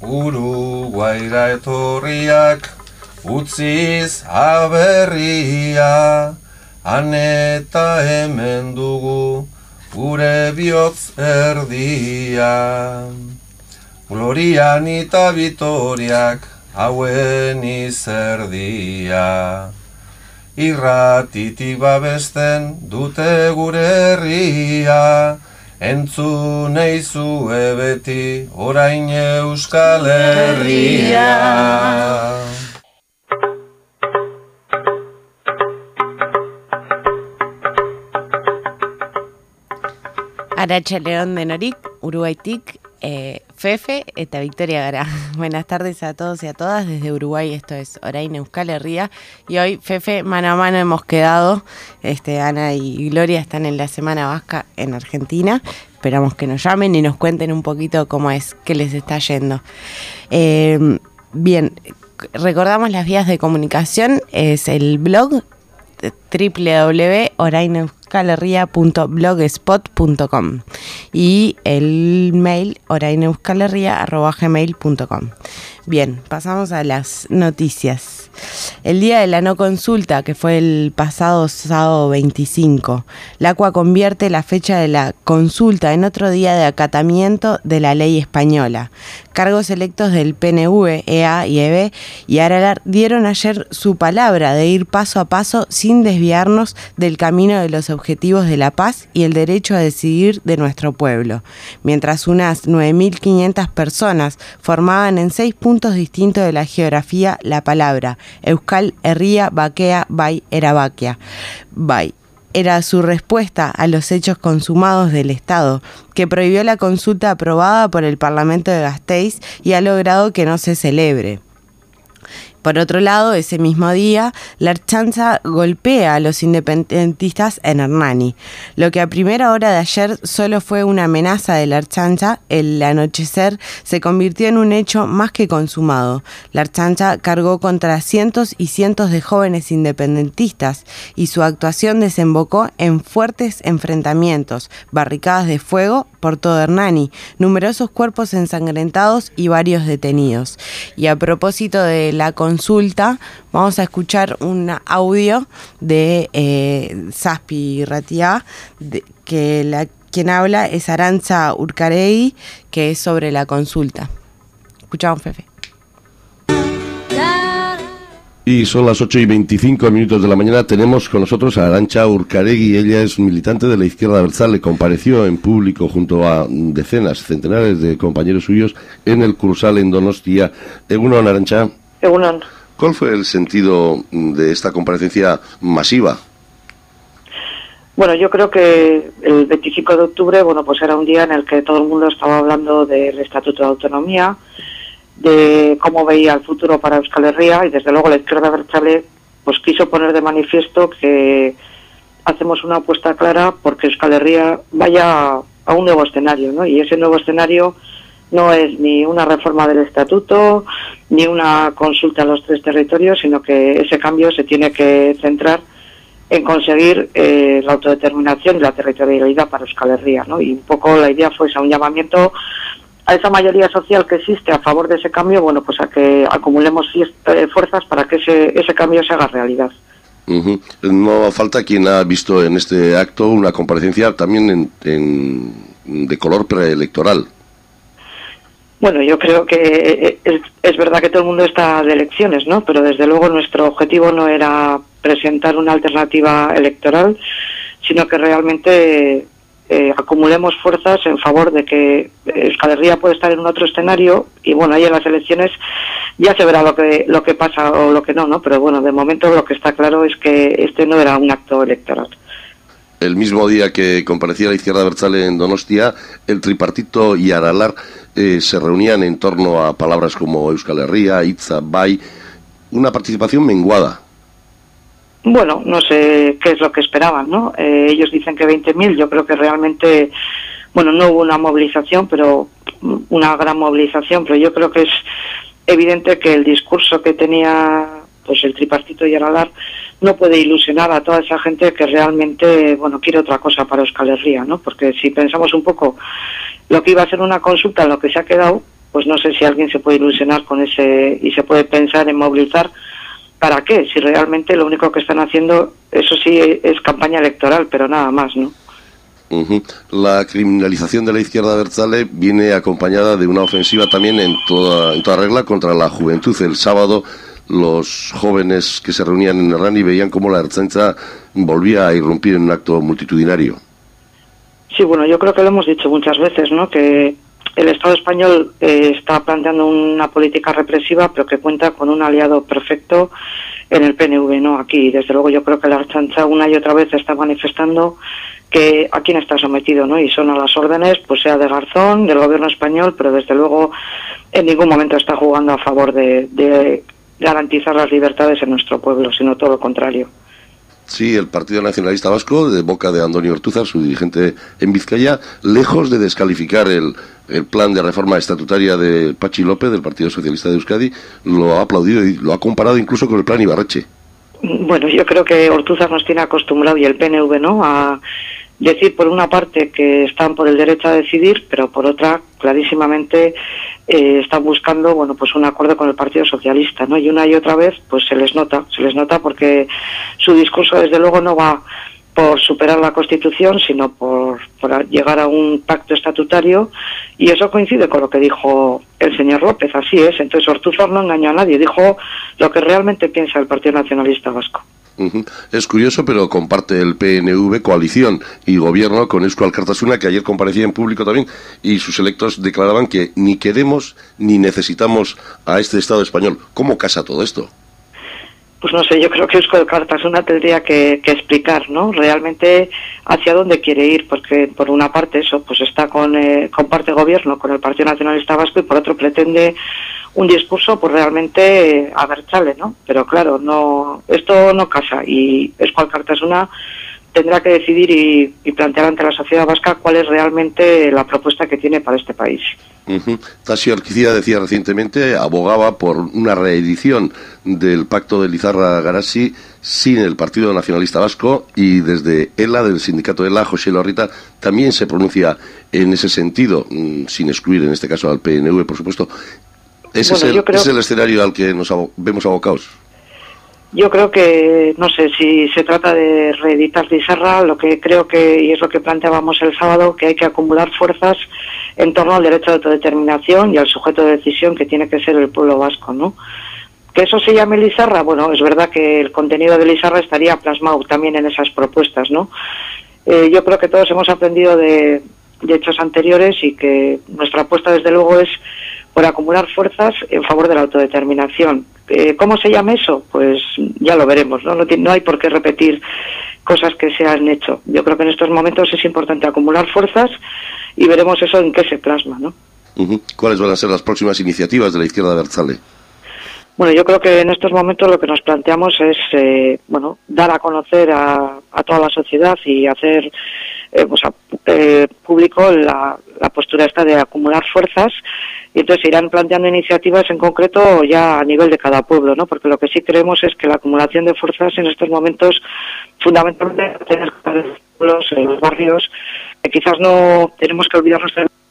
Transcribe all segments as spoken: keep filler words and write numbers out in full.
Uruguaira etorriak utziz aberria, han eta hemen dugu gure bihotz erdia. Glorian eta bitoriak hauen izerdia, irratitik babesten dute gure herria, entzun eizue beti orain Euskal Herria. Arratsalde denorik, Uruguaitik, eh, Fefe eta Victoria gara. Buenas tardes a todos y a todas desde Uruguay. Esto es Orain Euskal Herria. Y hoy, Fefe, mano a mano hemos quedado. Este, Ana y Gloria están en la Semana Vasca en Argentina. Esperamos que nos llamen y nos cuenten un poquito cómo es, qué les está yendo. Eh, bien, recordamos las vías de comunicación. Es el blog doble u doble u doble u punto orain euskal herria punto blogspot punto com y el mail orain euskal herria arroba gmail punto com. Bien, pasamos a las noticias. El día de la no consulta, que fue el pasado sábado veinticinco, la C U A convierte la fecha de la consulta en otro día de acatamiento de la ley española. Cargos electos del P N V, E A y E B y Aralar dieron ayer su palabra de ir paso a paso sin desviarnos del camino de los objetivos de la paz y el derecho a decidir de nuestro pueblo, mientras unas nueve mil quinientas personas formaban en seis puntos distintos de la geografía la palabra Euskal Herria Bakea Bai Erabakia. Bai era su respuesta a los hechos consumados del Estado, que prohibió la consulta aprobada por el Parlamento de Gasteiz y ha logrado que no se celebre. Por otro lado, ese mismo día, la Ertzaintza golpea a los independentistas en Hernani. Lo que a primera hora de ayer solo fue una amenaza de la Ertzaintza, el anochecer se convirtió en un hecho más que consumado. La Ertzaintza cargó contra cientos y cientos de jóvenes independentistas y su actuación desembocó en fuertes enfrentamientos, barricadas de fuego por todo Hernani, numerosos cuerpos ensangrentados y varios detenidos. Y a propósito de la consulta, vamos a escuchar un audio de eh, Zazpi Ratia, de, que la, quien habla es Arantxa Urcaregui, que es sobre la consulta. Escuchamos, Fefe. Y son las ocho y veinticinco minutos de la mañana. Tenemos con nosotros a Arantxa Urcaregui. Ella es militante de la izquierda abertzale. Compareció en público junto a decenas, centenares de compañeros suyos en el Kursaal en Donostia. Egunon, Arantxa. Egunon. ¿Cuál fue el sentido de esta comparecencia masiva? Bueno, yo creo que el veinticinco de octubre, bueno, pues era un día en el que todo el mundo estaba hablando del Estatuto de Autonomía, de cómo veía el futuro para Euskal Herria, y desde luego la izquierda abertzale pues quiso poner de manifiesto que hacemos una apuesta clara porque Euskal Herria vaya a un nuevo escenario, ¿no? Y ese nuevo escenario no es ni una reforma del estatuto ni una consulta a los tres territorios, sino que ese cambio se tiene que centrar en conseguir eh, la autodeterminación y la territorialidad para Euskal Herria, ¿no? Y un poco la idea fue esa, un llamamiento a esa mayoría social que existe a favor de ese cambio, bueno, pues a que acumulemos fuerzas para que ese, ese cambio se haga realidad. Uh-huh. No falta quien ha visto en este acto una comparecencia también en, en, de color preelectoral. Bueno, yo creo que es, es verdad que todo el mundo está de elecciones, ¿no? Pero desde luego nuestro objetivo no era presentar una alternativa electoral, sino que realmente eh, acumulemos fuerzas en favor de que Euskal Herria puede estar en un otro escenario y bueno, ahí en las elecciones ya se verá lo que lo que pasa o lo que no, ¿no? Pero bueno, de momento lo que está claro es que este no era un acto electoral. El mismo día que comparecía la izquierda abertzale en Donostia, el tripartito y Aralar eh, se reunían en torno a palabras como Euskal Herria, Itza, Bai, una participación menguada. Bueno, no sé qué es lo que esperaban, ¿no? Eh, ellos dicen que veinte mil, yo creo que realmente, bueno, no hubo una movilización, pero una gran movilización, pero yo creo que es evidente que el discurso que tenía pues el tripartito y Aralar no puede ilusionar a toda esa gente que realmente, bueno, quiere otra cosa para Euskal Herria, ¿no? Porque si pensamos un poco lo que iba a ser una consulta en lo que se ha quedado, pues no sé si alguien se puede ilusionar con ese y se puede pensar en movilizar. ¿Para qué? Si realmente lo único que están haciendo, eso sí, es campaña electoral, pero nada más, ¿no? Uh-huh. La criminalización de la izquierda abertzale viene acompañada de una ofensiva también en toda, en toda regla contra la juventud. El sábado los jóvenes que se reunían en Errani veían cómo la Ertzaintza volvía a irrumpir en un acto multitudinario. Sí, bueno, yo creo que lo hemos dicho muchas veces, ¿no? Que el Estado español eh, está planteando una política represiva, pero que cuenta con un aliado perfecto en el P N V, ¿no? Aquí, desde luego, yo creo que la Ertzaintza una y otra vez está manifestando que a quién está sometido, ¿no? Y son a las órdenes, pues sea de Garzón, del gobierno español, pero desde luego en ningún momento está jugando a favor de, de garantizar las libertades en nuestro pueblo, sino todo lo contrario. Sí, el Partido Nacionalista Vasco, de boca de Andoni Ortúzar, su dirigente en Vizcaya, lejos de descalificar el, el plan de reforma estatutaria de Patxi López, del Partido Socialista de Euskadi, lo ha aplaudido y lo ha comparado incluso con el plan Ibarretxe. Bueno, yo creo que Ortúzar nos tiene acostumbrado, y el P N V, ¿no?, a decir por una parte que están por el derecho a decidir, pero por otra, clarísimamente, eh, están buscando, bueno, pues un acuerdo con el Partido Socialista, ¿no? Y una y otra vez, pues se les nota, se les nota porque su discurso, desde luego, no va por superar la Constitución, sino por, por llegar a un pacto estatutario, y eso coincide con lo que dijo el señor López, así es. Entonces Ortúzar no engañó a nadie, dijo lo que realmente piensa el Partido Nacionalista Vasco. Uh-huh. Es curioso, pero comparte el P N V coalición y gobierno con Eusko Alkartasuna, que ayer comparecía en público también, y sus electos declaraban que ni queremos ni necesitamos a este Estado español. ¿Cómo casa todo esto? Pues no sé, yo creo que Eusko Alkartasuna tendría que, que explicar, ¿no?, realmente hacia dónde quiere ir, porque por una parte eso, pues está con eh, comparte gobierno con el Partido Nacionalista Vasco, y por otro pretende un discurso pues realmente eh, abertzale, ¿no? Pero claro, no, esto no casa, y Eusko Alkartasuna tendrá que decidir y, y plantear ante la sociedad vasca cuál es realmente la propuesta que tiene para este país. Uh-huh. Tasio Arquicía decía recientemente, abogaba por una reedición del pacto de Lizarra-Garazi sin el Partido Nacionalista Vasco, y desde ELA, del sindicato ELA, José Lorrita, también se pronuncia en ese sentido, sin excluir en este caso al P N V, por supuesto. ¿Ese bueno, es, el, creo... es el escenario al que nos abo- vemos abocados? Yo creo que, no sé, si se trata de reeditar Lizarra, lo que creo que, y es lo que planteábamos el sábado, que hay que acumular fuerzas en torno al derecho de autodeterminación y al sujeto de decisión que tiene que ser el pueblo vasco, ¿no? ¿Que eso se llame Lizarra? Bueno, es verdad que el contenido de Lizarra estaría plasmado también en esas propuestas, ¿no? Eh, yo creo que todos hemos aprendido de, de hechos anteriores, y que nuestra apuesta, desde luego, es por acumular fuerzas en favor de la autodeterminación. Eh, ¿Cómo se llama eso? Pues ya lo veremos, ¿no? No, no hay por qué repetir cosas que se han hecho. Yo creo que en estos momentos es importante acumular fuerzas, y veremos eso en qué se plasma, ¿no? Uh-huh. ¿Cuáles van a ser las próximas iniciativas de la izquierda abertzale? Bueno, yo creo que en estos momentos lo que nos planteamos es, eh, bueno, dar a conocer a, a toda la sociedad y hacer eh, pues a, eh, público la, la postura esta de acumular fuerzas, y entonces se irán planteando iniciativas en concreto ya a nivel de cada pueblo, ¿no? Porque lo que sí creemos es que la acumulación de fuerzas en estos momentos, fundamentalmente, tener pueblos, en los barrios, que quizás no tenemos que olvidarnos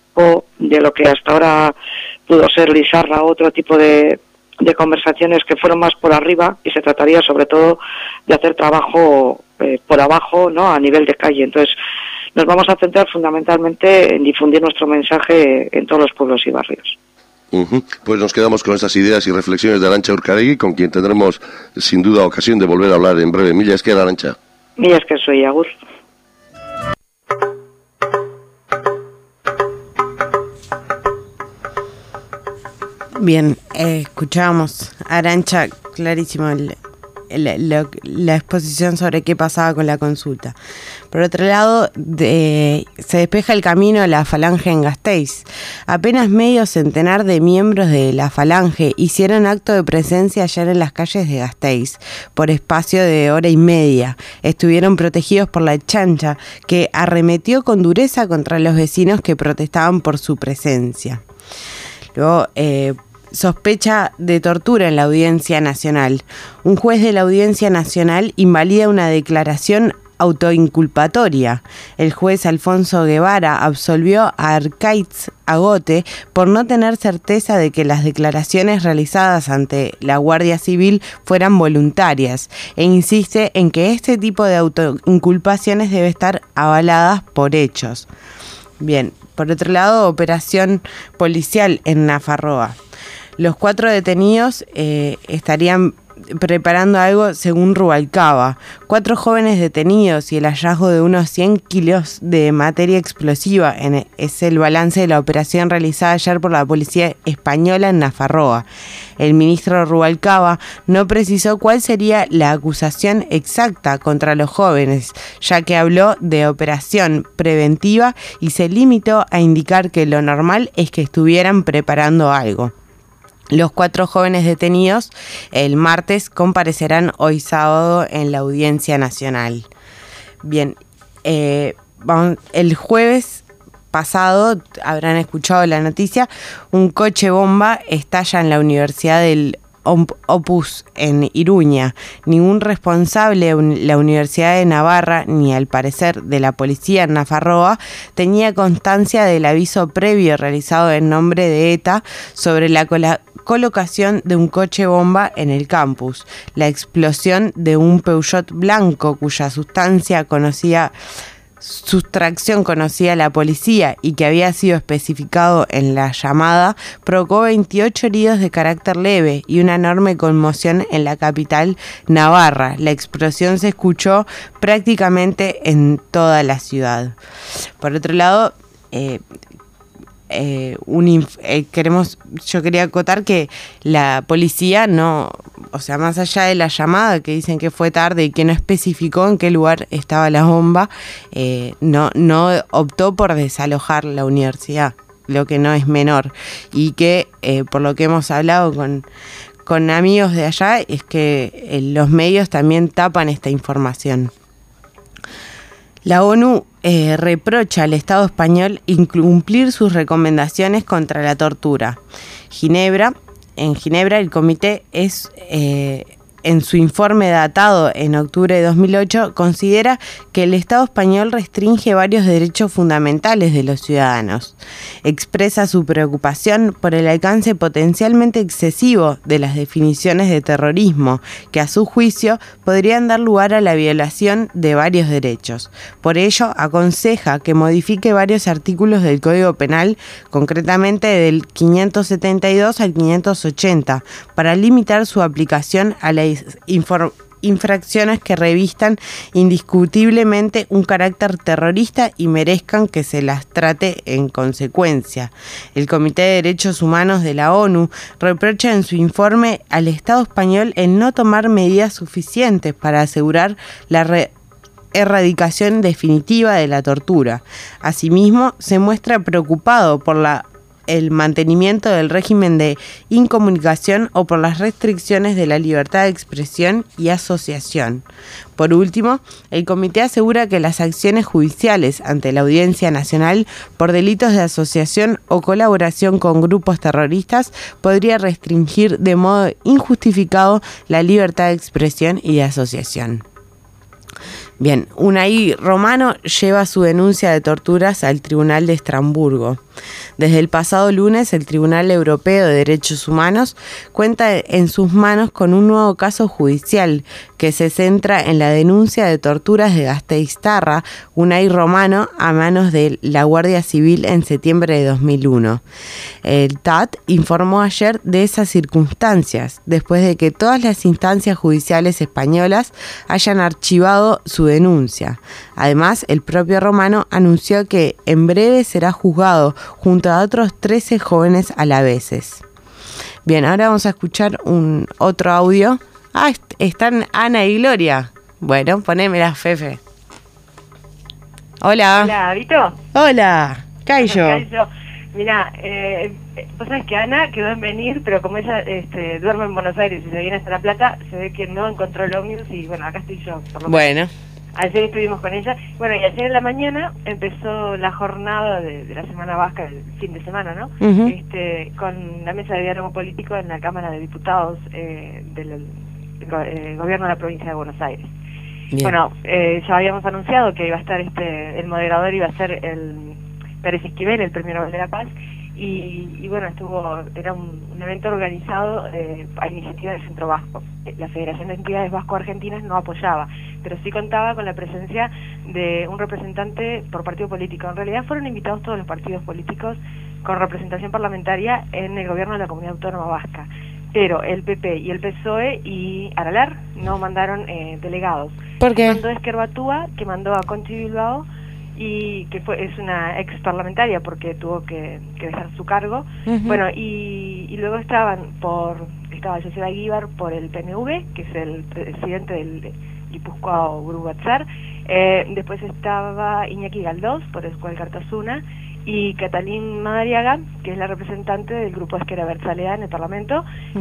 de lo que hasta ahora pudo ser Lizarra o otro tipo de de conversaciones que fueron más por arriba, y se trataría sobre todo de hacer trabajo eh, por abajo, ¿no?, a nivel de calle. Entonces nos vamos a centrar fundamentalmente en difundir nuestro mensaje en todos los pueblos y barrios. Uh-huh. Pues nos quedamos con estas ideas y reflexiones de Arantxa Urkaregui, con quien tendremos sin duda ocasión de volver a hablar en breve. Mila esker, Arantxa. Mila esker, soy Agur. Bien, eh, escuchábamos a Arantxa, clarísimo el, el, la, la exposición sobre qué pasaba con la consulta. Por otro lado, de, se despeja el camino a la Falange en Gasteiz. Apenas medio centenar de miembros de la Falange hicieron acto de presencia ayer en las calles de Gasteiz, por espacio de hora y media. Estuvieron protegidos por la chancha, que arremetió con dureza contra los vecinos que protestaban por su presencia. Luego, eh, sospecha de tortura en la Audiencia Nacional. Un juez de la Audiencia Nacional invalida una declaración autoinculpatoria. El juez Alfonso Guevara absolvió a Arkaitz Agote por no tener certeza de que las declaraciones realizadas ante la Guardia Civil fueran voluntarias e insiste en que este tipo de autoinculpaciones debe estar avaladas por hechos. Bien, por otro lado, operación policial en Nafarroa. Los cuatro detenidos eh, estarían preparando algo según Rubalcaba. Cuatro jóvenes detenidos y el hallazgo de unos cien kilos de materia explosiva en el, es el balance de la operación realizada ayer por la policía española en Nafarroa. El ministro Rubalcaba no precisó cuál sería la acusación exacta contra los jóvenes, ya que habló de operación preventiva y se limitó a indicar que lo normal es que estuvieran preparando algo. Los cuatro jóvenes detenidos el martes comparecerán hoy sábado en la Audiencia Nacional. Bien, eh, vamos, el jueves pasado, habrán escuchado la noticia, un coche bomba estalla en la Universidad del Opus en Iruña. Ningún responsable de la Universidad de Navarra, ni al parecer de la policía en Nafarroa, tenía constancia del aviso previo realizado en nombre de ETA sobre la colaboración colocación de un coche bomba en el campus, la explosión de un Peugeot blanco cuya sustancia conocía, sustracción conocía la policía y que había sido especificado en la llamada, provocó veintiocho heridos de carácter leve y una enorme conmoción en la capital navarra. La explosión se escuchó prácticamente en toda la ciudad. Por otro lado, eh, Eh, un inf- eh, queremos yo quería acotar que la policía no, o sea, más allá de la llamada que dicen que fue tarde y que no especificó en qué lugar estaba la bomba, eh, no, no optó por desalojar la universidad, lo que no es menor, y que eh, por lo que hemos hablado con, con amigos de allá es que eh, los medios también tapan esta información. La ONU eh, reprocha al Estado español incumplir sus recomendaciones contra la tortura. Ginebra, en Ginebra el comité es, eh, en su informe datado en octubre de dos mil ocho, considera que el Estado español restringe varios derechos fundamentales de los ciudadanos. Expresa su preocupación por el alcance potencialmente excesivo de las definiciones de terrorismo, que a su juicio podrían dar lugar a la violación de varios derechos. Por ello, aconseja que modifique varios artículos del Código Penal, concretamente del quinientos setenta y dos al quinientos ochenta, para limitar su aplicación a la Inform- infracciones que revistan indiscutiblemente un carácter terrorista y merezcan que se las trate en consecuencia. El Comité de Derechos Humanos de la ONU reprocha en su informe al Estado español el no tomar medidas suficientes para asegurar la re- erradicación definitiva de la tortura. Asimismo, se muestra preocupado por la el mantenimiento del régimen de incomunicación o por las restricciones de la libertad de expresión y asociación. Por último, el comité asegura que las acciones judiciales ante la Audiencia Nacional por delitos de asociación o colaboración con grupos terroristas podría restringir de modo injustificado la libertad de expresión y de asociación. Bien, Unai Romano lleva su denuncia de torturas al Tribunal de Estrasburgo. Desde el pasado lunes, el Tribunal Europeo de Derechos Humanos cuenta en sus manos con un nuevo caso judicial que se centra en la denuncia de torturas de Gasteiztarra, Unai Romano, a manos de la Guardia Civil en septiembre de dos mil uno. El T A T informó ayer de esas circunstancias, después de que todas las instancias judiciales españolas hayan archivado su denuncia. Además, el propio Romano anunció que en breve será juzgado junto a otros trece jóvenes alaveses. Bien, ahora vamos a escuchar un otro audio. Ah, están Ana y Gloria. Bueno, ponémela, Fefe. Hola. Hola, ¿Vito? Hola, Cayo. Mira, eh, vos sabés que Ana quedó en venir, pero como ella este, duerme en Buenos Aires y se viene hasta La Plata, se ve que no encontró el ómnibus y bueno, acá estoy yo. Por lo bueno. menos. Ayer estuvimos con ella. Bueno, y ayer en la mañana empezó la jornada de, de la Semana Vasca, el fin de semana, ¿no? Uh-huh. Este, con la mesa de diálogo político en la Cámara de Diputados eh, del eh, gobierno de la provincia de Buenos Aires. Bien. Bueno, eh, ya habíamos anunciado que iba a estar este, el moderador iba a ser el Pérez Esquivel, el Premio Nobel de la Paz, y, y bueno, estuvo era un, un evento organizado eh, a iniciativa del Centro Vasco. La Federación de Entidades Vasco-Argentinas no apoyaba, pero sí contaba con la presencia de un representante por partido político. En realidad fueron invitados todos los partidos políticos con representación parlamentaria en el gobierno de la Comunidad Autónoma Vasca, pero el P P y el P S O E y Aralar no mandaron eh, delegados. ¿Por qué? Mandó Esquerbatúa, que mandó a Conchi Bilbao, y que fue es una ex parlamentaria porque tuvo que, que dejar su cargo. Uh-huh. Bueno, y, y luego estaban por estaba Joseba Eguíbar por el P N V, que es el presidente del Guipúzcoa Buru Batzar. Eh, después estaba Iñaki Galdós por Euskal Kartasuna, y Catalín Madariaga, que es la representante del grupo Ezker Abertzalea en el Parlamento,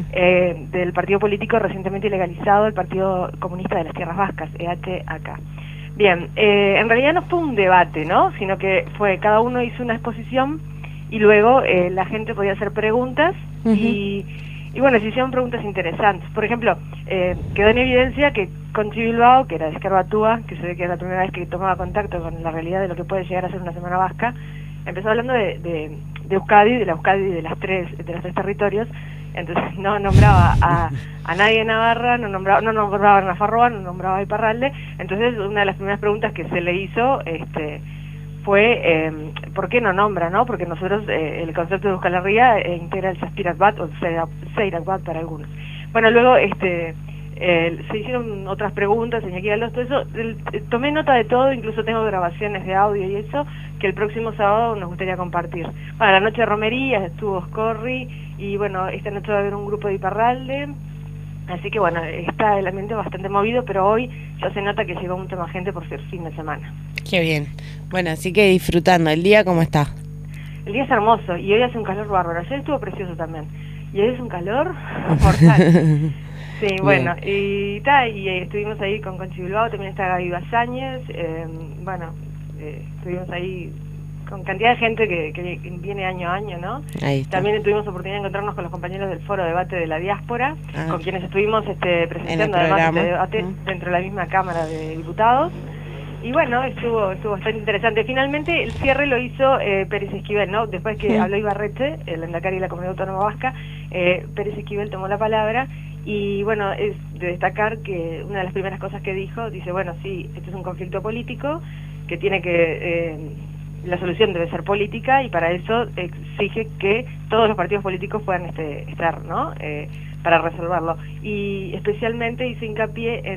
eh, del partido político recientemente ilegalizado, el Partido Comunista de las Tierras Vascas, E H A K. Bien, eh, en realidad no fue un debate, ¿no? Sino que fue, cada uno hizo una exposición y luego eh, la gente podía hacer preguntas. Uh-huh. y, y bueno, se hicieron preguntas interesantes. Por ejemplo, eh, quedó en evidencia que Conchi Bilbao, que era de Esquerbatúa, que se ve que era la primera vez que tomaba contacto con la realidad de lo que puede llegar a ser una semana vasca, empezó hablando de, de, de Euskadi, de la Euskadi de las tres, de los tres territorios. Entonces no nombraba a, a nadie de Navarra, no nombraba, no nombraba a Nafarroa, no nombraba a Iparralde. Entonces una de las primeras preguntas que se le hizo este, fue eh, ¿por qué no nombra? ¿No? Porque nosotros, eh, el concepto de Euskal Herria eh, integra el Zazpiratbat o Zeiratbat para algunos. Bueno, luego este eh, se hicieron otras preguntas, Iñaki Galdós, todo eso. El, eh, tomé nota de todo, incluso tengo grabaciones de audio y eso, que el próximo sábado nos gustaría compartir. Bueno, la noche de romerías estuvo Oscorri, y bueno, esta noche va a haber un grupo de Iparralde, así que bueno, está el ambiente bastante movido, pero hoy ya se nota que llegó mucha más gente por ser fin de semana. Qué bien. Bueno, así que disfrutando. ¿El día cómo está? El día es hermoso, y hoy hace un calor bárbaro. Ayer estuvo precioso también, y hoy es un calor mortal. Sí, bien. Bueno, y ta, y eh, estuvimos ahí con Conchi Bilbao, también está Gaby Basáñez, eh, bueno, eh, estuvimos ahí con cantidad de gente que, que viene año a año, ¿no? Ahí está. También tuvimos oportunidad de encontrarnos con los compañeros del Foro Debate de la Diáspora, ah, con quienes estuvimos este, presentando además este debate uh-huh. dentro de la misma Cámara de Diputados. Y bueno, estuvo estuvo bastante interesante. Finalmente el cierre lo hizo eh, Pérez Esquivel, ¿no? Después que sí. habló Ibarretxe, el endacari de la Comunidad Autónoma Vasca, eh, Pérez Esquivel tomó la palabra. Y bueno, es de destacar que una de las primeras cosas que dijo, dice, bueno, sí, esto es un conflicto político, que tiene que, eh, la solución debe ser política, y para eso exige que todos los partidos políticos puedan este, estar, ¿no? Eh, para resolverlo. Y especialmente hizo hincapié en,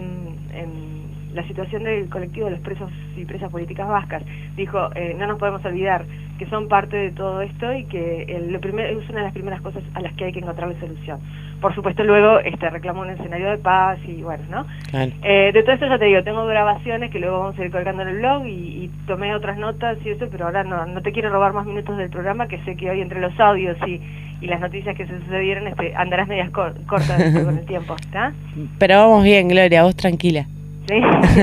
en la situación del colectivo de los presos y presas políticas vascas. Dijo, eh, no nos podemos olvidar que son parte de todo esto, y que el, lo primer, es una de las primeras cosas a las que hay que encontrarle solución. Por supuesto, luego este reclamó un escenario de paz y bueno, ¿no? Claro. Eh, de todo esto ya te digo, tengo grabaciones que luego vamos a ir colgando en el blog, y, y tomé otras notas y eso, pero ahora no, no te quiero robar más minutos del programa, que sé que hoy entre los audios y, y las noticias que se sucedieron este, andarás medias cor cortas con el tiempo, ¿está? Pero vamos bien, Gloria, vos tranquila. ¿Sí?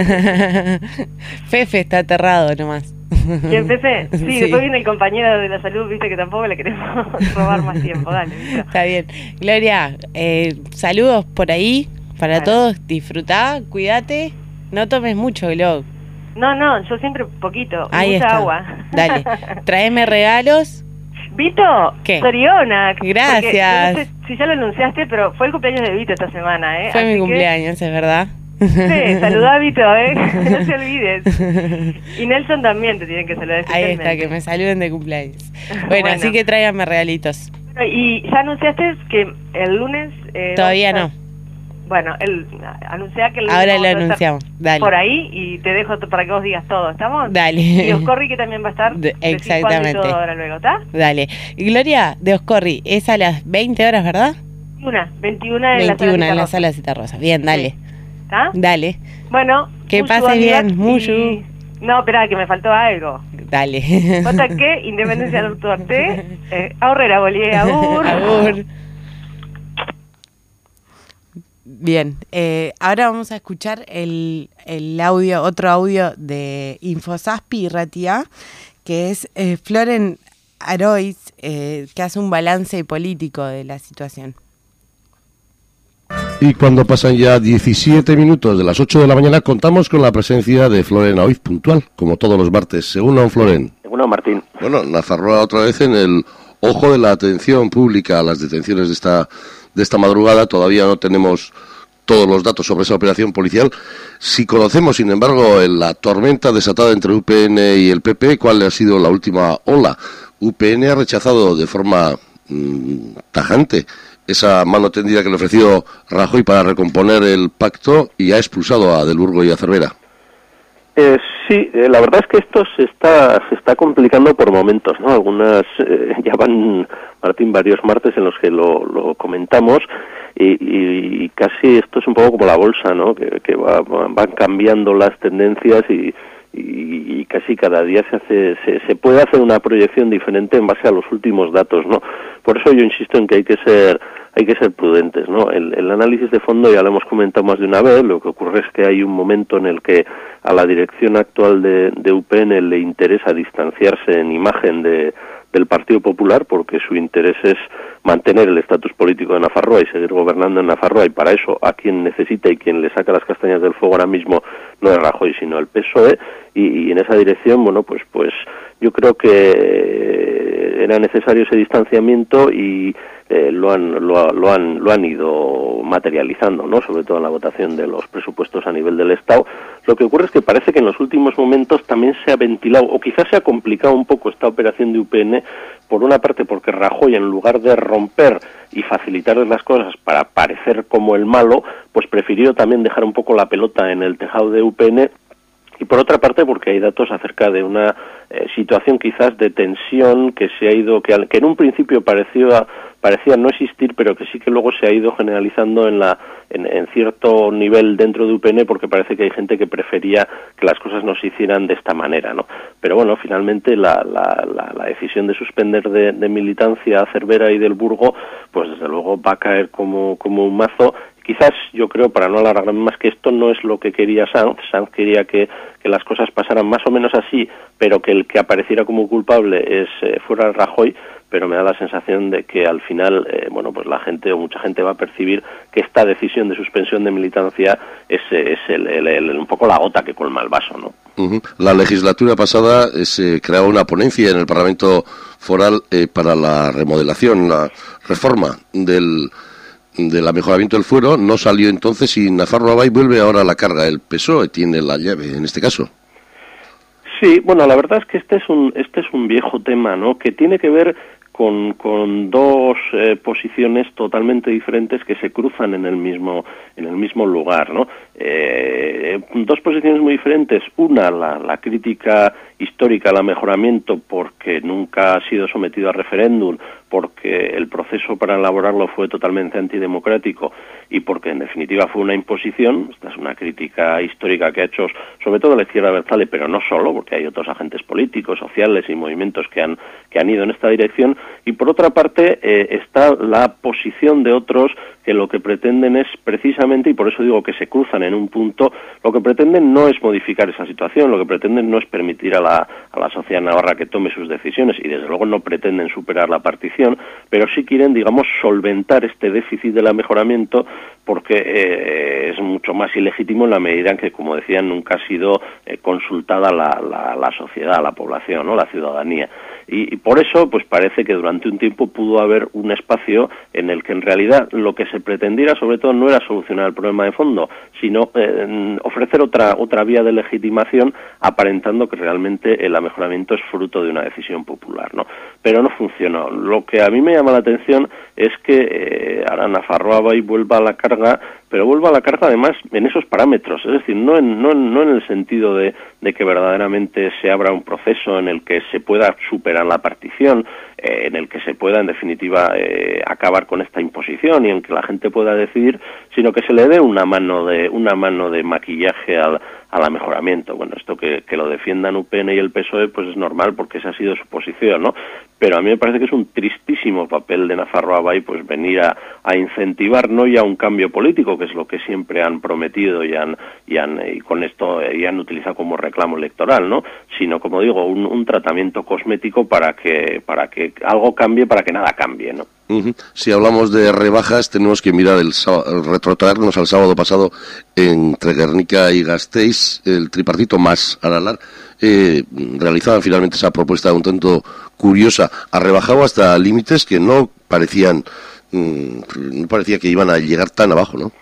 Fefe está aterrado nomás. ¿Quién, Fefe? Sí, sí, después viene el compañero de la salud, viste que tampoco le queremos robar más tiempo, dale. ¿Viste? Está bien. Gloria, eh, saludos por ahí para bueno. todos, disfrutá, cuídate, no tomes mucho, Glo. No, no, yo siempre poquito, ahí mucha está. agua. Dale, tráeme regalos. Vito, ¿qué? Soriona. Gracias. Porque, no sé si ya lo anunciaste, pero fue el cumpleaños de Vito esta semana, ¿eh? Fue Así mi que... cumpleaños, es verdad. Sí, saludá a Vito, ¿eh? No se olvides. Y Nelson también te tienen que saludar. Ahí está, que me saluden de cumpleaños. Bueno, bueno. Así que tráiganme regalitos. Y ya anunciaste que el lunes... Eh, Todavía a... no. Bueno, el, anunciá que el lunes ahora lo anunciamos, dale. Por ahí, y te dejo para que vos digas todo, ¿estamos? Dale. Y Oscorri, que también va a estar. De, exactamente. Y todo ahora luego, ¿está? Dale. Y Gloria, de Oscorri, es a las veinte horas, ¿verdad? veintiuna, veintiuna en veintiuna la sala en la sala Citarrosa. Bien, dale. Sí. ¿Ah? Dale. Bueno, que pase bien, mucho. Y... No, espera, que me faltó algo. Dale. ¿Otra qué? Independencia del Tuarte. Eh, Aurrera Bolívar, agur. Agur. Bien, eh, ahora vamos a escuchar el, el audio, otro audio de Infosaspi y Ratia, que es eh, Floren Aroiz, eh, que hace un balance político de la situación. Y cuando pasan ya diecisiete minutos de las ocho de la mañana, contamos con la presencia de Floren Aoiz, puntual, como todos los martes. Según don Floren. Según Martín. Bueno, Nafarroa otra vez en el ojo de la atención pública a las detenciones de esta, de esta madrugada. Todavía no tenemos todos los datos sobre esa operación policial. Si conocemos, sin embargo, en la tormenta desatada entre U P N y el P P, ¿cuál ha sido la última ola? U P N ha rechazado de forma mmm, tajante esa mano tendida que le ofreció Rajoy para recomponer el pacto y ha expulsado a Del Burgo y a Cervera. Eh, sí, eh, la verdad es que esto se está se está complicando por momentos, ¿no? Algunas, eh, ya van, Martín, varios martes en los que lo, lo comentamos y, y, y casi esto es un poco como la bolsa, ¿no? Que, que va, van cambiando las tendencias y, y, y casi cada día se hace se, se puede hacer una proyección diferente en base a los últimos datos, ¿no? Por eso yo insisto en que hay que ser hay que ser prudentes, ¿no? El, el análisis de fondo ya lo hemos comentado más de una vez. Lo que ocurre es que hay un momento en el que a la dirección actual de, de U P N le interesa distanciarse en imagen de, del Partido Popular, porque su interés es mantener el estatus político de Nafarroa y seguir gobernando en Nafarroa, y para eso a quien necesita y quien le saca las castañas del fuego ahora mismo no es Rajoy sino el P S O E, y, y en esa dirección, bueno, pues pues yo creo que era necesario ese distanciamiento y eh, lo han lo, lo han lo han ido materializando, ¿no? Sobre todo en la votación de los presupuestos a nivel del Estado. Lo que ocurre es que parece que en los últimos momentos también se ha ventilado, o quizás se ha complicado un poco esta operación de U P N, por una parte porque Rajoy, en lugar de romper y facilitarles las cosas para parecer como el malo, pues prefirió también dejar un poco la pelota en el tejado de U P N. Y por otra parte porque hay datos acerca de una eh, situación quizás de tensión que se ha ido, que, al, que en un principio parecía, parecía no existir, pero que sí que luego se ha ido generalizando en la en, en cierto nivel dentro de U P N, porque parece que hay gente que prefería que las cosas no se hicieran de esta manera, ¿no? Pero bueno, finalmente la, la, la, la decisión de suspender de, de militancia a Cervera y Del Burgo, pues desde luego va a caer como, como un mazo. Quizás, yo creo, para no alargarme más, que esto no es lo que quería Sanz. Sanz quería que, que las cosas pasaran más o menos así, pero que el que apareciera como culpable es eh, fuera Rajoy, pero me da la sensación de que al final, eh, bueno, pues la gente o mucha gente va a percibir que esta decisión de suspensión de militancia es, es el, el, el, un poco la gota que colma el vaso, ¿no? Uh-huh. La legislatura pasada eh, se creaba una ponencia en el Parlamento Foral eh, para la remodelación, la reforma del... del mejoramiento del fuero. No salió entonces y Nafarroa y vuelve ahora a la carga. El P S O E tiene la llave en este caso. Sí, bueno, la verdad es que este es un este es un viejo tema, ¿no? Que tiene que ver con, con dos eh, posiciones totalmente diferentes que se cruzan en el mismo en el mismo lugar, ¿no? Eh, dos posiciones muy diferentes. Una, la, la crítica histórica al mejoramiento, porque nunca ha sido sometido a referéndum, porque el proceso para elaborarlo fue totalmente antidemocrático y porque en definitiva fue una imposición. Esta es una crítica histórica que ha hecho sobre todo la izquierda abertzale, pero no solo, porque hay otros agentes políticos, sociales y movimientos que han que han ido en esta dirección. Y por otra parte eh, está la posición de otros que lo que pretenden es precisamente, y por eso digo que se cruzan en un punto, lo que pretenden no es modificar esa situación, lo que pretenden no es permitir a la, a la sociedad navarra que tome sus decisiones, y desde luego no pretenden superar la partición, pero sí quieren, digamos, solventar este déficit del mejoramiento, porque eh, es mucho más ilegítimo en la medida en que, como decían, nunca ha sido eh, consultada la, la, la sociedad, la población, ¿no? La ciudadanía. Y, y por eso, pues parece que durante un tiempo pudo haber un espacio en el que en realidad lo que se pretendiera sobre todo no era solucionar el problema de fondo, sino eh, ofrecer otra otra vía de legitimación, aparentando que realmente el mejoramiento es fruto de una decisión popular, ¿no? Pero no funcionó. Lo que a mí me llama la atención es que eh, ahora Nafarroa y vuelva a la carga, pero vuelva a la carga además en esos parámetros, es decir, no en, no, no en el sentido de, de que verdaderamente se abra un proceso en el que se pueda superar la partición, eh, en el que se pueda en definitiva eh, acabar con esta imposición y en que la gente pueda decidir, sino que se le dé una mano de una mano de maquillaje al al mejoramiento. Bueno, esto que, que lo defiendan U P N y el P S O E, pues es normal, porque esa ha sido su posición, ¿no? pero a mí me parece que es un tristísimo papel de Nafarroa Bai pues venir a, a incentivar no ya un cambio político, que es lo que siempre han prometido y han y han y con esto y han utilizado como reclamo electoral, ¿no? Sino, como digo, un, un tratamiento cosmético para que para que algo cambie, para que nada cambie, ¿no? Uh-huh. Si hablamos de rebajas, tenemos que mirar el sábado, retrotraernos al sábado pasado entre Guernica y Gasteiz, el tripartito más Aralar, eh, realizaban finalmente esa propuesta un tanto curiosa, ha rebajado hasta límites que no parecían, mmm, no parecía que iban a llegar tan abajo, ¿no?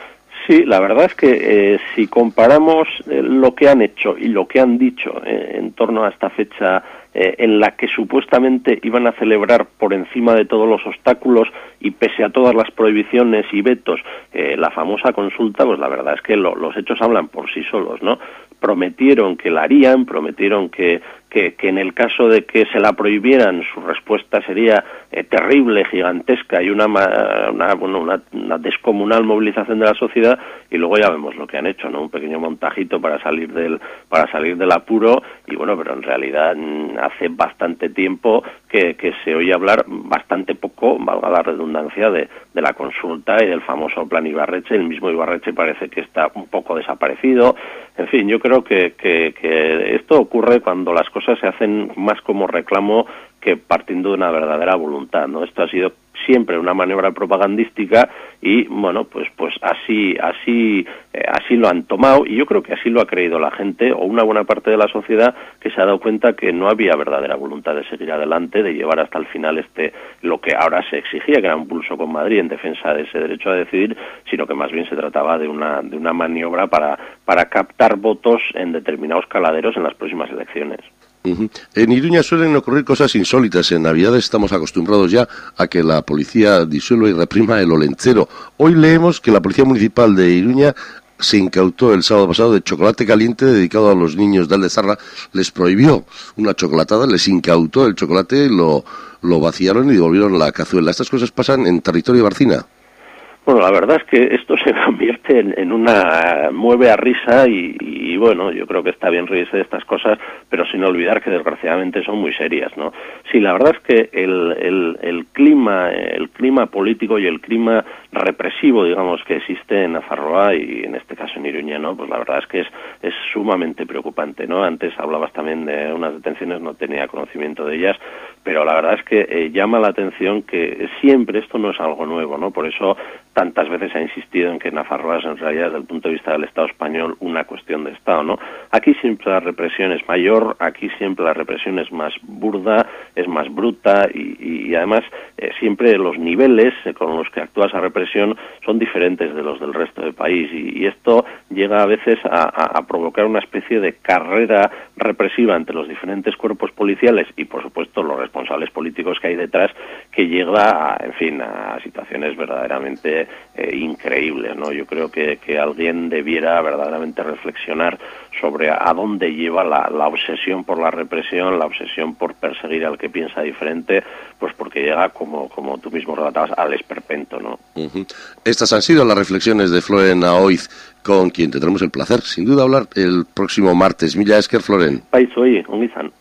Sí, la verdad es que eh, si comparamos eh, lo que han hecho y lo que han dicho eh, en torno a esta fecha eh, en la que supuestamente iban a celebrar por encima de todos los obstáculos y pese a todas las prohibiciones y vetos eh, la famosa consulta, pues la verdad es que lo, los hechos hablan por sí solos, ¿no? Prometieron que la harían, prometieron que, que, que en el caso de que se la prohibieran, su respuesta sería eh, terrible, gigantesca y una, una, bueno, una, una descomunal movilización de la sociedad, y luego ya vemos lo que han hecho, ¿no? Un pequeño montajito para salir del para salir del apuro, y bueno, pero en realidad hace bastante tiempo que, que se oye hablar bastante poco, valga la redundancia, de, de la consulta y del famoso plan Ibarretxe. El mismo Ibarretxe parece que está un poco desaparecido. En fin, yo creo que, que, que esto ocurre cuando las cosas se hacen más como reclamo que partiendo de una verdadera voluntad, ¿no? Esto ha sido siempre una maniobra propagandística y bueno, pues pues así así eh, así lo han tomado, y yo creo que así lo ha creído la gente o una buena parte de la sociedad, que se ha dado cuenta que no había verdadera voluntad de seguir adelante, de llevar hasta el final este lo que ahora se exigía, que era un pulso con Madrid en defensa de ese derecho a decidir, sino que más bien se trataba de una de una maniobra para para captar votos en determinados caladeros en las próximas elecciones. Uh-huh. En Iruña suelen ocurrir cosas insólitas. En Navidades estamos acostumbrados ya a que la policía disuelva y reprima el olentzero. Hoy leemos que la Policía Municipal de Iruña se incautó el sábado pasado de chocolate caliente dedicado a los niños de Aldezarra. Les prohibió una chocolatada, les incautó el chocolate, lo, lo vaciaron y devolvieron la cazuela. Estas cosas pasan en territorio Barcina. Bueno, la verdad es que esto se convierte en, en una... mueve a risa y, y bueno, yo creo que está bien reírse de estas cosas, pero sin olvidar que desgraciadamente son muy serias, ¿no? Sí, la verdad es que el, el, el clima el clima político y el clima represivo, digamos, que existe en Nafarroa y en este caso en Iruña, ¿no? Pues la verdad es que es, es sumamente preocupante, ¿no? Antes hablabas también de unas detenciones, no tenía conocimiento de ellas, pero la verdad es que eh, llama la atención que siempre esto no es algo nuevo, ¿no? Por eso tantas veces ha insistido en que Nafarroa es en realidad desde el punto de vista del Estado español una cuestión de Estado, ¿no? Aquí siempre la represión es mayor, aquí siempre la represión es más burda, es más bruta y, y además eh, siempre los niveles con los que actúa esa represión son diferentes de los del resto del país y, y esto llega a veces a, a, a provocar una especie de carrera represiva entre los diferentes cuerpos policiales y por supuesto los responsables políticos que hay detrás, que llega a, en fin, a situaciones verdaderamente eh, increíbles, ¿no? Yo creo que, que alguien debiera verdaderamente reflexionar sobre a, a dónde lleva la, la obsesión por la represión, la obsesión por perseguir al que piensa diferente, pues porque llega, como, como tú mismo relatabas, al esperpento, ¿no? Uh-huh. Estas han sido las reflexiones de Floren Aoiz, con quien tendremos el placer, sin duda, hablar el próximo martes. Mila esker, Floren. Paizuei, ongi izan.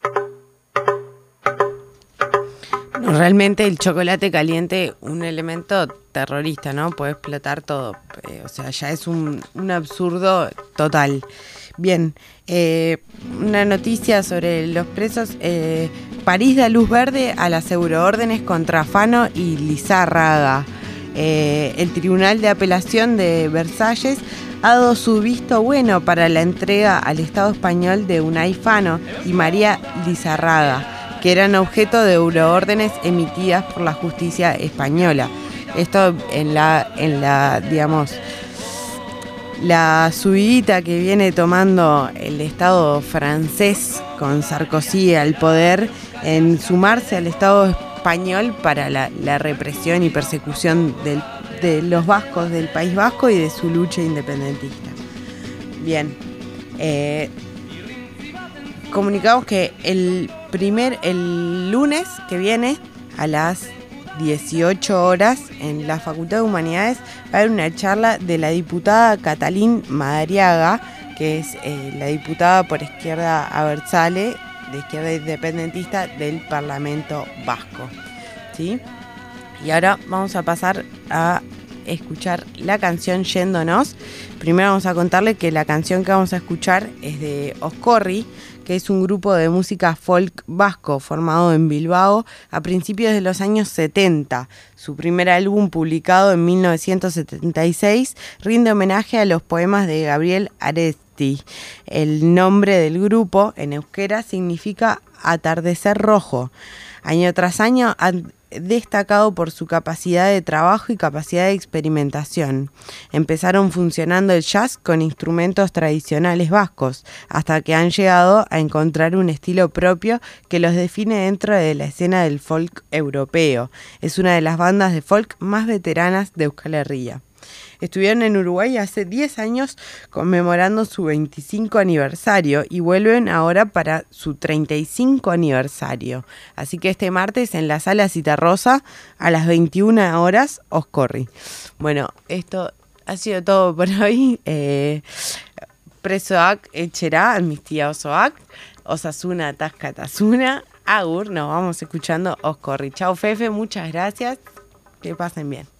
Realmente el chocolate caliente, un elemento terrorista, ¿no? Puede explotar todo. Eh, o sea, ya es un, un absurdo total. Bien, eh, una noticia sobre los presos. Eh, París da luz verde a las euroórdenes contra Fano y Lizárraga. Eh, el Tribunal de Apelación de Versalles ha dado su visto bueno para la entrega al Estado español de Unai Fano y María Lizárraga, que eran objeto de euroórdenes emitidas por la justicia española. Esto en la, en la, digamos, la subidita que viene tomando el Estado francés con Sarkozy al poder, en sumarse al Estado español para la, la represión y persecución del, de los vascos del País Vasco y de su lucha independentista. Bien, eh, comunicamos que el primer el lunes que viene a las dieciocho horas en la Facultad de Humanidades va a haber una charla de la diputada Catalín Madariaga, que es eh, la diputada por Izquierda Abertzale de izquierda independentista del Parlamento Vasco, ¿sí? Y ahora vamos a pasar a escuchar la canción Yéndonos. Primero vamos a contarle que la canción que vamos a escuchar es de Oscorri, que es un grupo de música folk vasco formado en Bilbao a principios de los años setenta. Su primer álbum, publicado en mil novecientos setenta y seis, rinde homenaje a los poemas de Gabriel Aresti. El nombre del grupo en euskera significa atardecer rojo. Año tras año han destacado por su capacidad de trabajo y capacidad de experimentación. Empezaron funcionando el jazz con instrumentos tradicionales vascos, hasta que han llegado a encontrar un estilo propio que los define dentro de la escena del folk europeo. Es una de las bandas de folk más veteranas de Euskal Herria. Estuvieron en Uruguay hace diez años conmemorando su veinticinco aniversario y vuelven ahora para su treinta y cinco aniversario. Así que este martes en la Sala Citarrosa a las veintiuna horas, Oscorri. Bueno, esto ha sido todo por hoy. Eh, Presoak etxera, amnistía osoak, Osasuna taskatasuna, agur, nos vamos escuchando Oscorri. Chao Fefe, muchas gracias, que pasen bien.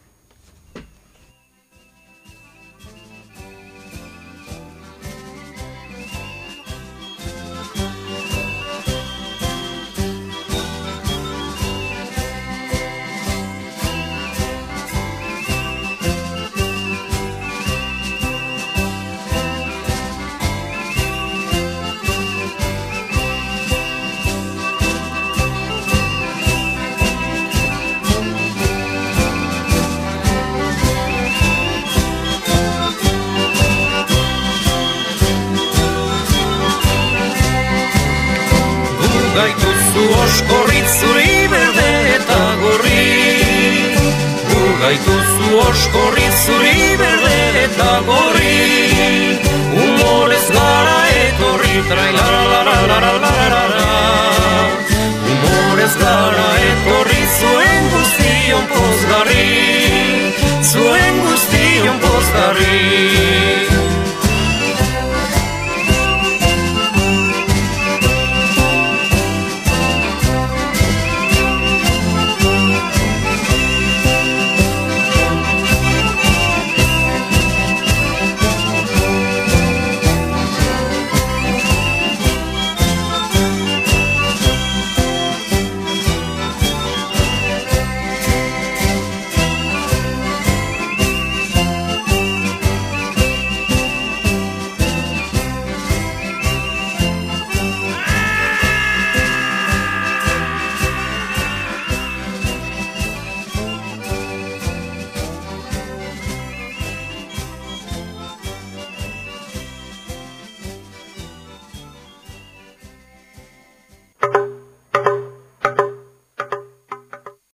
Gaituzu oskorri zuri berde eta gorri. Gaituzu oskorri zuri berde eta gorri. Humorez gara etorri trailararararararara. Humorez gara etorri zuen guztion pozgarri. Zuen guztion pozgarri.